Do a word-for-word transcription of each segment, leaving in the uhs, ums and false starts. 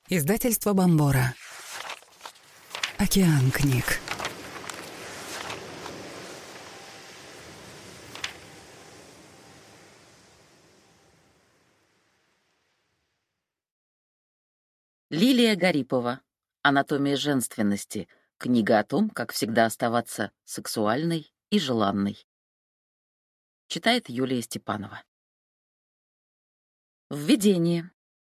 Издательство Бомбора. Океан книг. Лилия Гарипова. Анатомия женственности. Книга о том, как всегда оставаться сексуальной и желанной. Читает Юлия Степанова. Введение.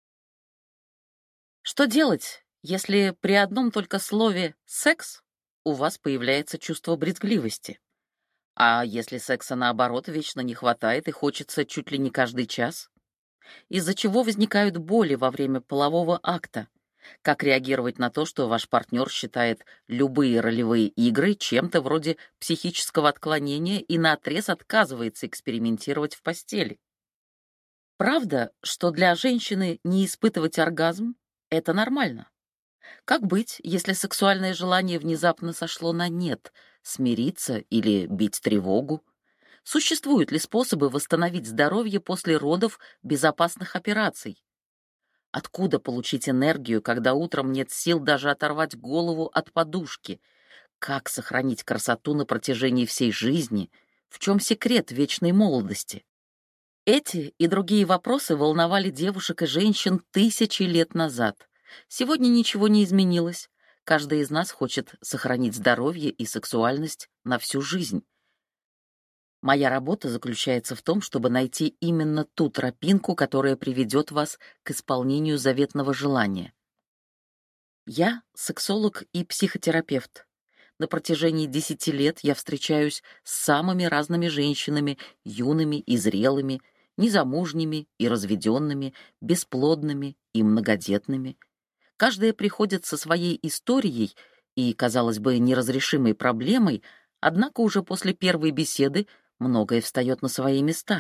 Что делать, если при одном только слове «секс» у вас появляется чувство брезгливости? А если секса, наоборот, вечно не хватает и хочется чуть ли не каждый час? Из-за чего возникают боли во время полового акта? Как реагировать на то, что ваш партнер считает любые ролевые игры чем-то вроде психического отклонения и наотрез отказывается экспериментировать в постели? Правда, что для женщины не испытывать оргазм — это нормально? Как быть, если сексуальное желание внезапно сошло на нет? Смириться или бить тревогу? Существуют ли способы восстановить здоровье после родов без опасных операций? Откуда получить энергию, когда утром нет сил даже оторвать голову от подушки? Как сохранить красоту на протяжении всей жизни? В чем секрет вечной молодости? Эти и другие вопросы волновали девушек и женщин тысячи лет назад. Сегодня ничего не изменилось. Каждый из нас хочет сохранить здоровье и сексуальность на всю жизнь. Моя работа заключается в том, чтобы найти именно ту тропинку, которая приведет вас к исполнению заветного желания. Я сексолог и психотерапевт. На протяжении десяти лет я встречаюсь с самыми разными женщинами, юными и зрелыми, незамужними и разведенными, бесплодными и многодетными. Каждая приходит со своей историей и, казалось бы, неразрешимой проблемой, однако уже после первой беседы многое встает на свои места.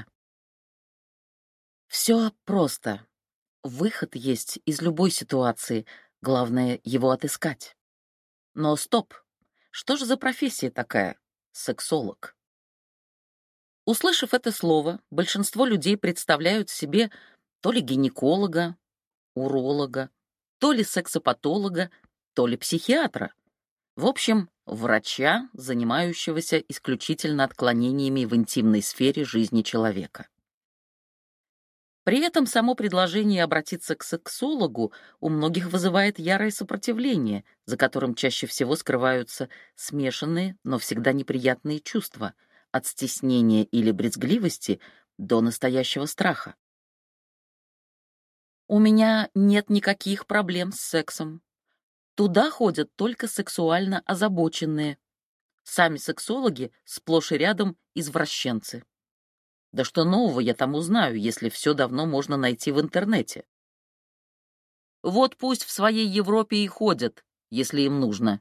Все просто. Выход есть из любой ситуации, главное его отыскать. Но стоп! Что же за профессия такая? Сексолог. Услышав это слово, большинство людей представляют себе то ли гинеколога, уролога, то ли сексопатолога, то ли психиатра. В общем, врача, занимающегося исключительно отклонениями в интимной сфере жизни человека. При этом само предложение обратиться к сексологу у многих вызывает ярое сопротивление, за которым чаще всего скрываются смешанные, но всегда неприятные чувства, от стеснения или брезгливости до настоящего страха. У меня нет никаких проблем с сексом. Туда ходят только сексуально озабоченные. Сами сексологи сплошь и рядом извращенцы. Да что нового я там узнаю, если все давно можно найти в интернете? Вот пусть в своей Европе и ходят, если им нужно.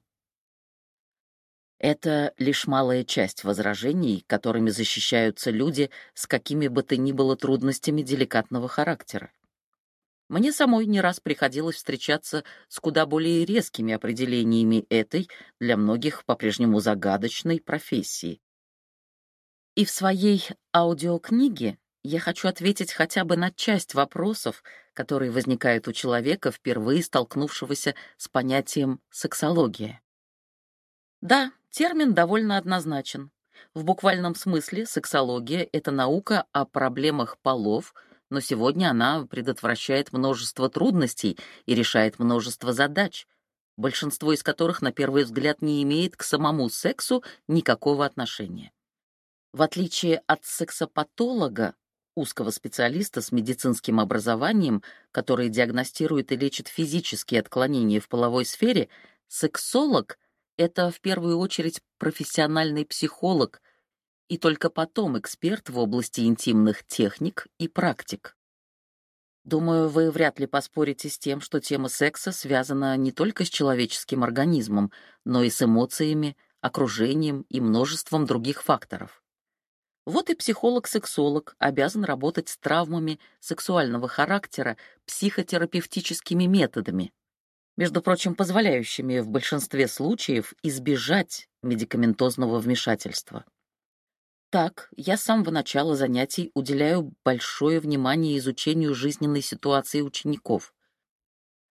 Это лишь малая часть возражений, которыми защищаются люди с какими бы то ни было трудностями деликатного характера. Мне самой не раз приходилось встречаться с куда более резкими определениями этой, для многих по-прежнему загадочной, профессии. И в своей аудиокниге я хочу ответить хотя бы на часть вопросов, которые возникают у человека, впервые столкнувшегося с понятием «сексология». Да, термин довольно однозначен. В буквальном смысле сексология — это наука о проблемах полов, но сегодня она предотвращает множество трудностей и решает множество задач, большинство из которых, на первый взгляд, не имеет к самому сексу никакого отношения. В отличие от сексопатолога, узкого специалиста с медицинским образованием, который диагностирует и лечит физические отклонения в половой сфере, сексолог — это в первую очередь профессиональный психолог и только потом эксперт в области интимных техник и практик. Думаю, вы вряд ли поспорите с тем, что тема секса связана не только с человеческим организмом, но и с эмоциями, окружением и множеством других факторов. Вот и психолог-сексолог обязан работать с травмами сексуального характера психотерапевтическими методами, между прочим, позволяющими в большинстве случаев избежать медикаментозного вмешательства. Так, я с самого начала занятий уделяю большое внимание изучению жизненной ситуации учеников.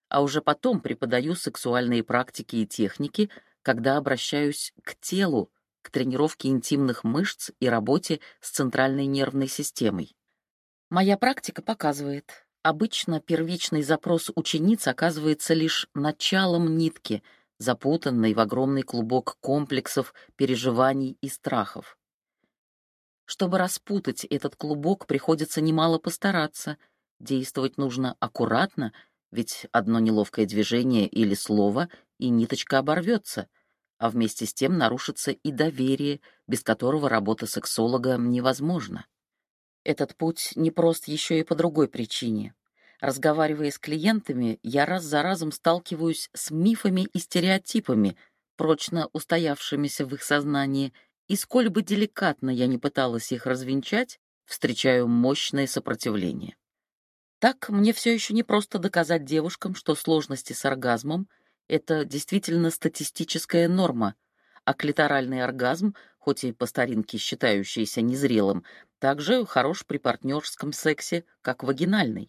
а уже потом преподаю сексуальные практики и техники, когда обращаюсь к телу, к тренировке интимных мышц и работе с центральной нервной системой. Моя практика показывает, обычно первичный запрос учениц оказывается лишь началом нитки, запутанной в огромный клубок комплексов, переживаний и страхов. Чтобы распутать этот клубок, приходится немало постараться. Действовать нужно аккуратно, ведь одно неловкое движение или слово, и ниточка оборвется, а вместе с тем нарушится и доверие, без которого работа сексолога невозможна. Этот путь непрост еще и по другой причине. Разговаривая с клиентами, я раз за разом сталкиваюсь с мифами и стереотипами, прочно устоявшимися в их сознании, и сколь бы деликатно я ни пыталась их развенчать, встречаю мощное сопротивление. Так мне все еще не просто доказать девушкам, что сложности с оргазмом — это действительно статистическая норма, а клиторальный оргазм, хоть и по старинке считающийся незрелым, также хорош при партнерском сексе, как вагинальный.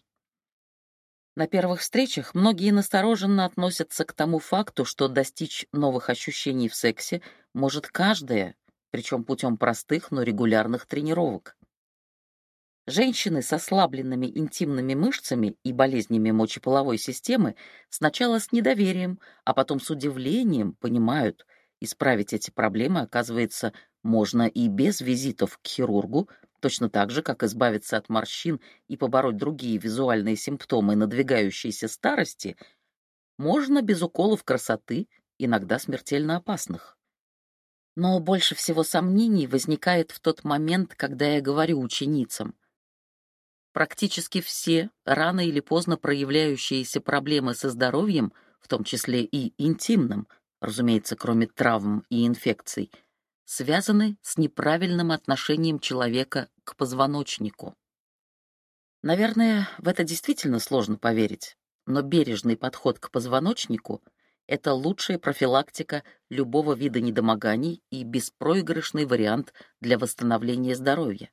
На первых встречах многие настороженно относятся к тому факту, что достичь новых ощущений в сексе может каждая, причем путем простых, но регулярных тренировок. Женщины с ослабленными интимными мышцами и болезнями мочеполовой системы сначала с недоверием, а потом с удивлением понимают, исправить эти проблемы, оказывается, можно и без визитов к хирургу, точно так же, как избавиться от морщин и побороть другие визуальные симптомы надвигающейся старости, можно без уколов красоты, иногда смертельно опасных. Но больше всего сомнений возникает в тот момент, когда я говорю ученицам: практически все рано или поздно проявляющиеся проблемы со здоровьем, в том числе и интимным, разумеется, кроме травм и инфекций, связаны с неправильным отношением человека к позвоночнику. Наверное, в это действительно сложно поверить, но бережный подход к позвоночнику — это лучшая профилактика любого вида недомоганий и беспроигрышный вариант для восстановления здоровья.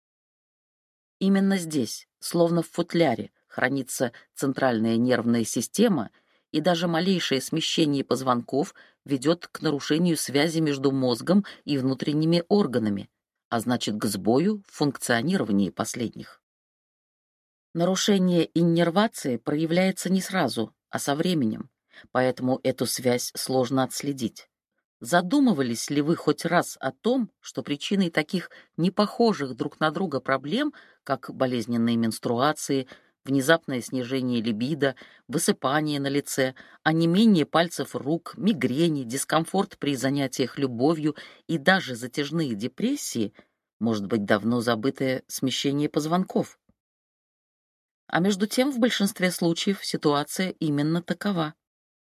Именно здесь, словно в футляре, хранится центральная нервная система, и даже малейшее смещение позвонков ведет к нарушению связи между мозгом и внутренними органами, а значит, к сбою в функционировании последних. Нарушение иннервации проявляется не сразу, а со временем, поэтому эту связь сложно отследить. Задумывались ли вы хоть раз о том, что причиной таких непохожих друг на друга проблем, как болезненные менструации, внезапное снижение либидо, высыпание на лице, онемение пальцев рук, мигрени, дискомфорт при занятиях любовью и даже затяжные депрессии, может быть, давно забытое смещение позвонков? А между тем, в большинстве случаев ситуация именно такова.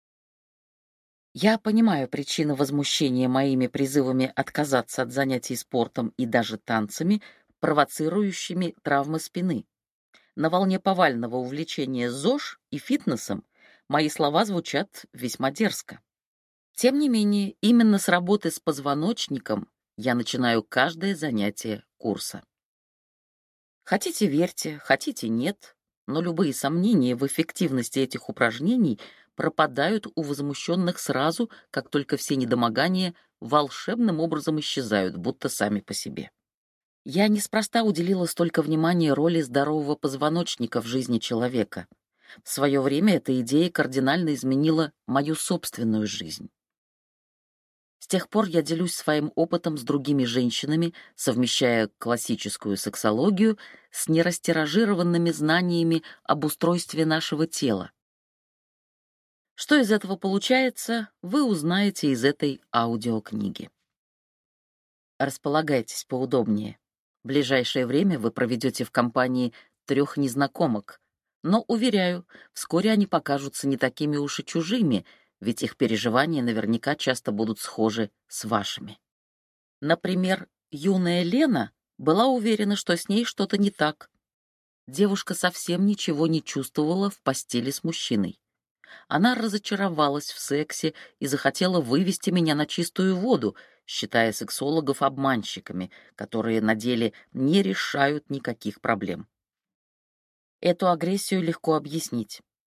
Я понимаю причину возмущения моими призывами отказаться от занятий спортом и даже танцами, провоцирующими травмы спины. На волне повального увлечения ЗОЖ и фитнесом мои слова звучат весьма дерзко. Тем не менее, именно с работы с позвоночником я начинаю каждое занятие курса. Хотите — верьте, хотите — нет, но любые сомнения в эффективности этих упражнений пропадают у возмущенных сразу, как только все недомогания волшебным образом исчезают, будто сами по себе. Я неспроста уделила столько внимания роли здорового позвоночника в жизни человека. В свое время эта идея кардинально изменила мою собственную жизнь. С тех пор я делюсь своим опытом с другими женщинами, совмещая классическую сексологию с нерастиражированными знаниями об устройстве нашего тела. Что из этого получается, вы узнаете из этой аудиокниги. Располагайтесь поудобнее. В ближайшее время вы проведете в компании трех незнакомок, но, уверяю, вскоре они покажутся не такими уж и чужими, ведь их переживания наверняка часто будут схожи с вашими. Например, юная Лена была уверена, что с ней что-то не так. Девушка совсем ничего не чувствовала в постели с мужчиной. Она разочаровалась в сексе и захотела вывести меня на чистую воду, считая сексологов обманщиками, которые на деле не решают никаких проблем. Эту агрессию легко объяснить.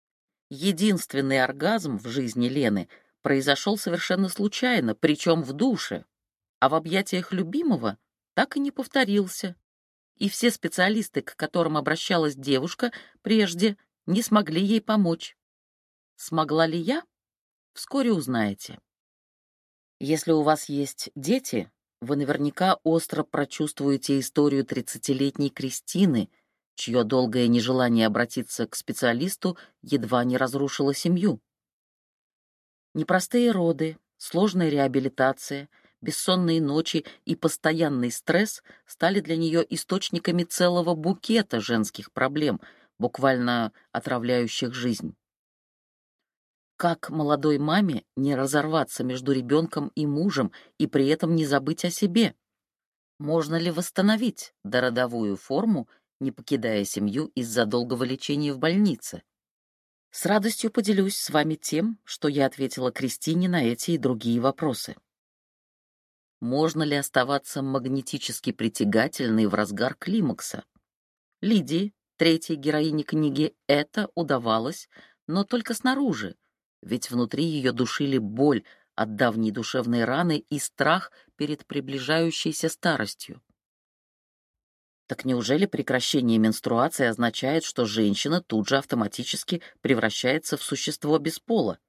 Единственный оргазм в жизни Лены произошел совершенно случайно, причем в душе, а в объятиях любимого так и не повторился. И все специалисты, к которым обращалась девушка прежде, не смогли ей помочь. Смогла ли я? Вскоре узнаете. Если у вас есть дети, вы наверняка остро прочувствуете историю тридцатилетней Кристины, чье долгое нежелание обратиться к специалисту едва не разрушило семью. Непростые роды, сложная реабилитация, бессонные ночи и постоянный стресс стали для нее источниками целого букета женских проблем, буквально отравляющих жизнь. Как молодой маме не разорваться между ребенком и мужем и при этом не забыть о себе? Можно ли восстановить дородовую форму, не покидая семью из-за долгого лечения в больнице? С радостью поделюсь с вами тем, что я ответила Кристине на эти и другие вопросы. Можно ли оставаться магнетически притягательной в разгар климакса? Лидии, третьей героине книги, это удавалось, но только снаружи, ведь внутри ее душили боль от давней душевной раны и страх перед приближающейся старостью. Так неужели прекращение менструации означает, что женщина тут же автоматически превращается в существо без пола?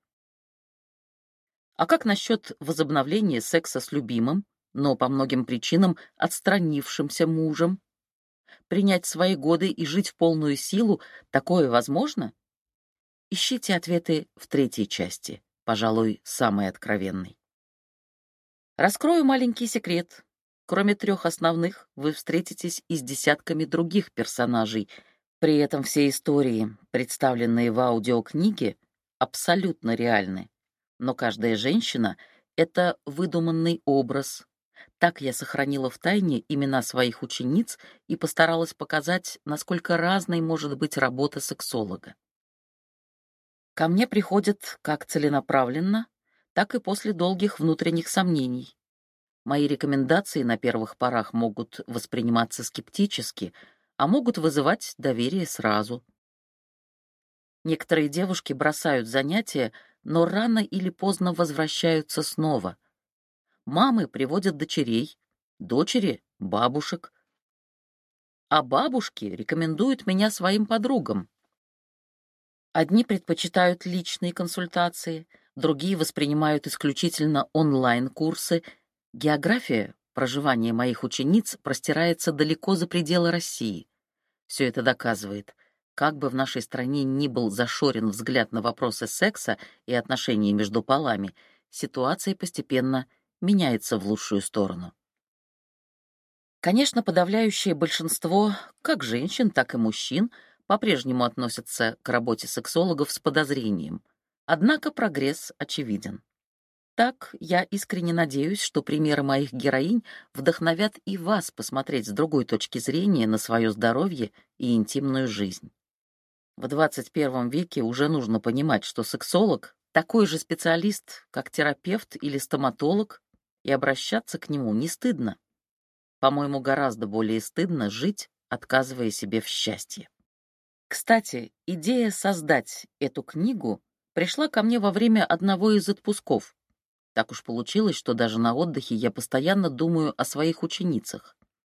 А как насчет возобновления секса с любимым, но по многим причинам отстранившимся мужем? Принять свои годы и жить в полную силу — такое возможно? Ищите ответы в третьей части, пожалуй, самой откровенной. Раскрою маленький секрет. Кроме трех основных, вы встретитесь и с десятками других персонажей. При этом все истории, представленные в аудиокниге, абсолютно реальны. Но каждая женщина — это выдуманный образ. Так я сохранила в тайне имена своих учениц и постаралась показать, насколько разной может быть работа сексолога. Ко мне приходят как целенаправленно, так и после долгих внутренних сомнений. Мои рекомендации на первых порах могут восприниматься скептически, а могут вызывать доверие сразу. Некоторые девушки бросают занятия, но рано или поздно возвращаются снова. Мамы приводят дочерей, дочери — бабушек, а бабушки рекомендуют меня своим подругам. Одни предпочитают личные консультации, другие воспринимают исключительно онлайн-курсы. География проживания моих учениц простирается далеко за пределы России. Все это доказывает, как бы в нашей стране ни был зашорен взгляд на вопросы секса и отношений между полами, ситуация постепенно меняется в лучшую сторону. Конечно, подавляющее большинство как женщин, так и мужчин по-прежнему относятся к работе сексологов с подозрением, однако прогресс очевиден. Так, я искренне надеюсь, что примеры моих героинь вдохновят и вас посмотреть с другой точки зрения на свое здоровье и интимную жизнь. В двадцать первом веке уже нужно понимать, что сексолог — такой же специалист, как терапевт или стоматолог, и обращаться к нему не стыдно. По-моему, гораздо более стыдно жить, отказывая себе в счастье. Кстати, идея создать эту книгу пришла ко мне во время одного из отпусков. Так уж получилось, что даже на отдыхе я постоянно думаю о своих ученицах.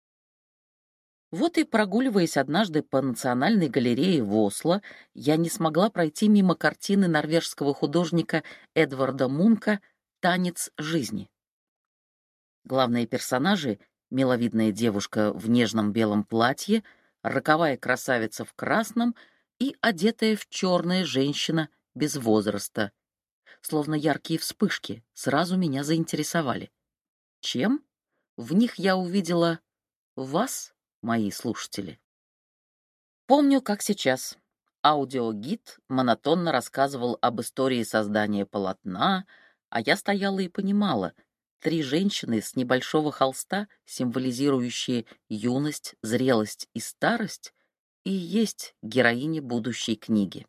Вот и прогуливаясь однажды по Национальной галерее в Осло, я не смогла пройти мимо картины норвежского художника Эдварда Мунка «Танец жизни». Главные персонажи — миловидная девушка в нежном белом платье, роковая красавица в красном и одетая в черное женщина без возраста. Словно яркие вспышки сразу меня заинтересовали. Чем? В них я увидела вас, мои слушатели. Помню, как сейчас. Аудиогид монотонно рассказывал об истории создания полотна, а я стояла и понимала: три женщины с небольшого холста, символизирующие юность, зрелость и старость, и есть героини будущей книги.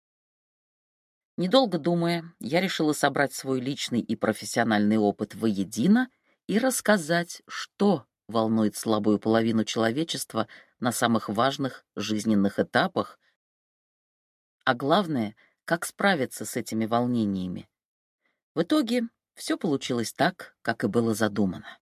Недолго думая, я решила собрать свой личный и профессиональный опыт воедино и рассказать, что волнует слабую половину человечества на самых важных жизненных этапах, а главное как справиться с этими волнениями. В итоге все получилось так, как и было задумано.